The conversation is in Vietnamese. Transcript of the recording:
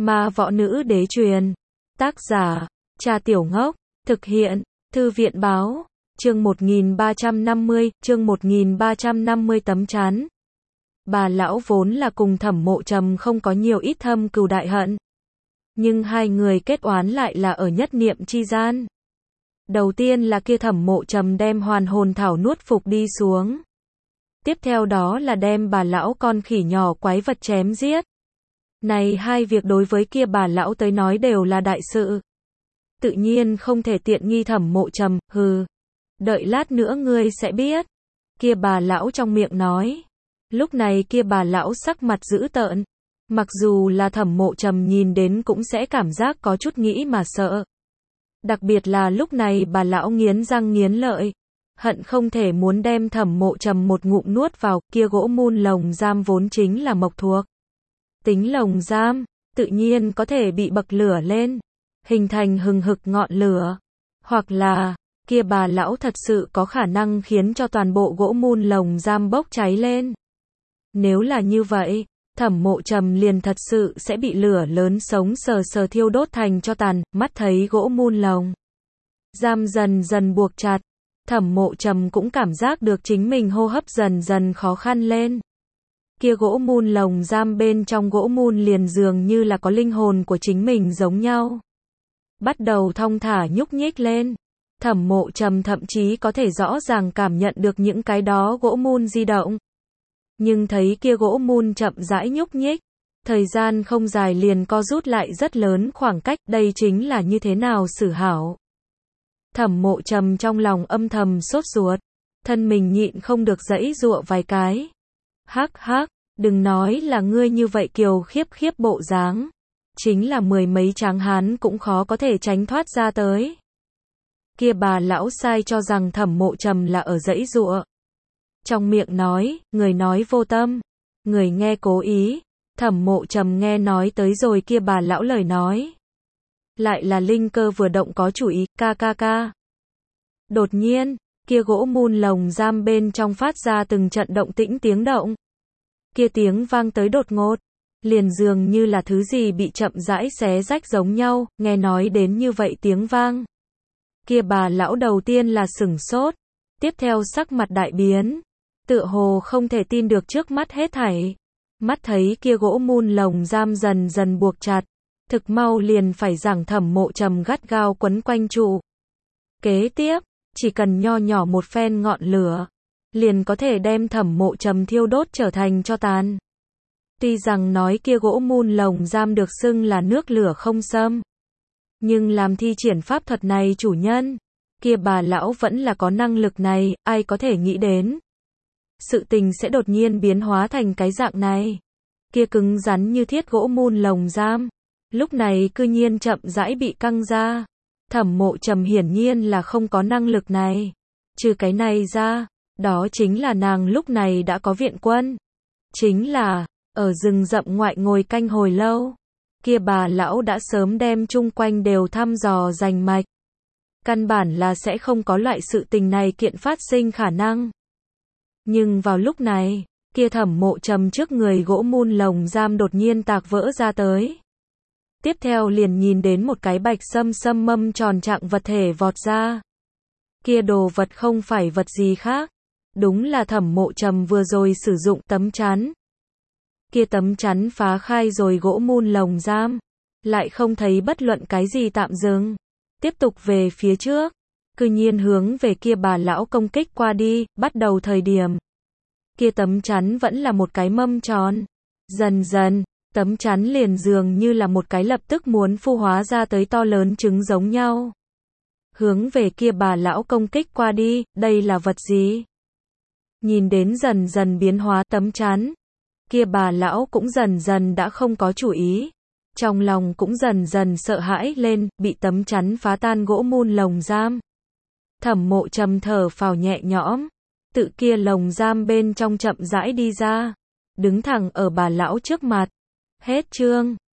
Ma võ nữ đế truyền. Tác giả, Trà Tiểu Ngốc. Thực hiện, Thư viện báo. Chương 1350, chương 1350 tấm chắn. Bà lão vốn là cùng Thẩm Mộ Trầm không có nhiều ít thâm cừu đại hận. Nhưng hai người kết oán lại là ở nhất niệm chi gian. Đầu tiên là kia Thẩm Mộ Trầm đem hoàn hồn thảo nuốt phục đi xuống. Tiếp theo đó là đem bà lão con khỉ nhỏ quái vật chém giết. Này hai việc đối với kia bà lão tới nói đều là đại sự. Tự nhiên không thể tiện nghi Thẩm Mộ Trầm, hừ. Đợi lát nữa ngươi sẽ biết. Kia bà lão trong miệng nói. Lúc này kia bà lão sắc mặt dữ tợn. Mặc dù là Thẩm Mộ Trầm nhìn đến cũng sẽ cảm giác có chút nghĩ mà sợ. Đặc biệt là lúc này bà lão nghiến răng nghiến lợi. Hận không thể muốn đem Thẩm Mộ Trầm một ngụm nuốt vào, kia gỗ mun lồng giam vốn chính là mộc thuộc. Tính lồng giam, tự nhiên có thể bị bậc lửa lên, hình thành hừng hực ngọn lửa. Hoặc là, kia bà lão thật sự có khả năng khiến cho toàn bộ gỗ mun lồng giam bốc cháy lên. Nếu là như vậy, Thẩm Mộ Trầm liền thật sự sẽ bị lửa lớn sống sờ sờ thiêu đốt thành cho tàn, mắt thấy gỗ mun lồng giam dần dần buộc chặt. Thẩm Mộ Trầm cũng cảm giác được chính mình hô hấp dần dần khó khăn lên. Kia gỗ mun lồng giam bên trong gỗ mun liền dường như là có linh hồn của chính mình giống nhau. Bắt đầu thong thả nhúc nhích lên. Thẩm Mộ Trầm thậm chí có thể rõ ràng cảm nhận được những cái đó gỗ mun di động. Nhưng thấy kia gỗ mun chậm rãi nhúc nhích, thời gian không dài liền co rút lại rất lớn khoảng cách, đây chính là như thế nào xử hảo. Thẩm Mộ Trầm trong lòng âm thầm sốt ruột, thân mình nhịn không được giãy giụa vài cái. Hắc hắc, đừng nói là ngươi như vậy kiều khiếp khiếp bộ dáng, chính là mười mấy tráng hán cũng khó có thể tránh thoát ra tới. Kia bà lão sai cho rằng Thẩm Mộ Trầm là ở giãy giụa. Trong miệng nói, người nói vô tâm, người nghe cố ý. Thẩm Mộ Trầm nghe nói tới rồi kia bà lão lời nói. Lại là linh cơ vừa động có chủ ý, ca ca ca. Đột nhiên, kia gỗ mun lồng giam bên trong phát ra từng trận động tĩnh tiếng động. Kia tiếng vang tới đột ngột, liền dường như là thứ gì bị chậm rãi xé rách giống nhau, nghe nói đến như vậy tiếng vang. Kia bà lão đầu tiên là sửng sốt, tiếp theo sắc mặt đại biến, tựa hồ không thể tin được trước mắt hết thảy. Mắt thấy kia gỗ mun lồng giam dần dần buộc chặt, thực mau liền phải rằng Thẩm Mộ Trầm gắt gao quấn quanh trụ. Kế tiếp, chỉ cần nho nhỏ một phen ngọn lửa, liền có thể đem Thẩm Mộ Trầm thiêu đốt trở thành tro tàn. Tuy rằng nói kia gỗ mun lồng giam được xưng là nước lửa không xâm, nhưng làm thi triển pháp thuật này chủ nhân, kia bà lão vẫn là có năng lực này, ai có thể nghĩ đến. Sự tình sẽ đột nhiên biến hóa thành cái dạng này. Kia cứng rắn như thiết gỗ mun lồng giam, lúc này cư nhiên chậm rãi bị căng ra. Thẩm Mộ Trầm hiển nhiên là không có năng lực này. Trừ cái này ra, đó chính là nàng lúc này đã có viện quân. Chính là, ở rừng rậm ngoại ngồi canh hồi lâu. Kia bà lão đã sớm đem chung quanh đều thăm dò rành mạch. Căn bản là sẽ không có loại sự tình này kiện phát sinh khả năng. Nhưng vào lúc này, kia Thẩm Mộ Trầm trước người gỗ mun lồng giam đột nhiên tạc vỡ ra tới. Tiếp theo liền nhìn đến một cái bạch sâm sâm mâm tròn trạng vật thể vọt ra. Kia đồ vật không phải vật gì khác, đúng là Thẩm Mộ Trầm vừa rồi sử dụng tấm chắn. Kia tấm chắn phá khai rồi gỗ mun lồng giam, lại không thấy bất luận cái gì tạm dừng, tiếp tục về phía trước, cư nhiên hướng về kia bà lão công kích qua đi. Bắt đầu thời điểm, kia tấm chắn vẫn là một cái mâm tròn, dần dần, tấm chắn liền dường như là một cái lập tức muốn phu hóa ra tới to lớn trứng giống nhau. Hướng về kia bà lão công kích qua đi, đây là vật gì? Nhìn đến dần dần biến hóa tấm chắn, kia bà lão cũng dần dần đã không có chủ ý. Trong lòng cũng dần dần sợ hãi lên, bị tấm chắn phá tan gỗ mun lồng giam. Thẩm Mộ Trầm thở phào nhẹ nhõm, tự kia lồng giam bên trong chậm rãi đi ra, đứng thẳng ở bà lão trước mặt. Hết chương.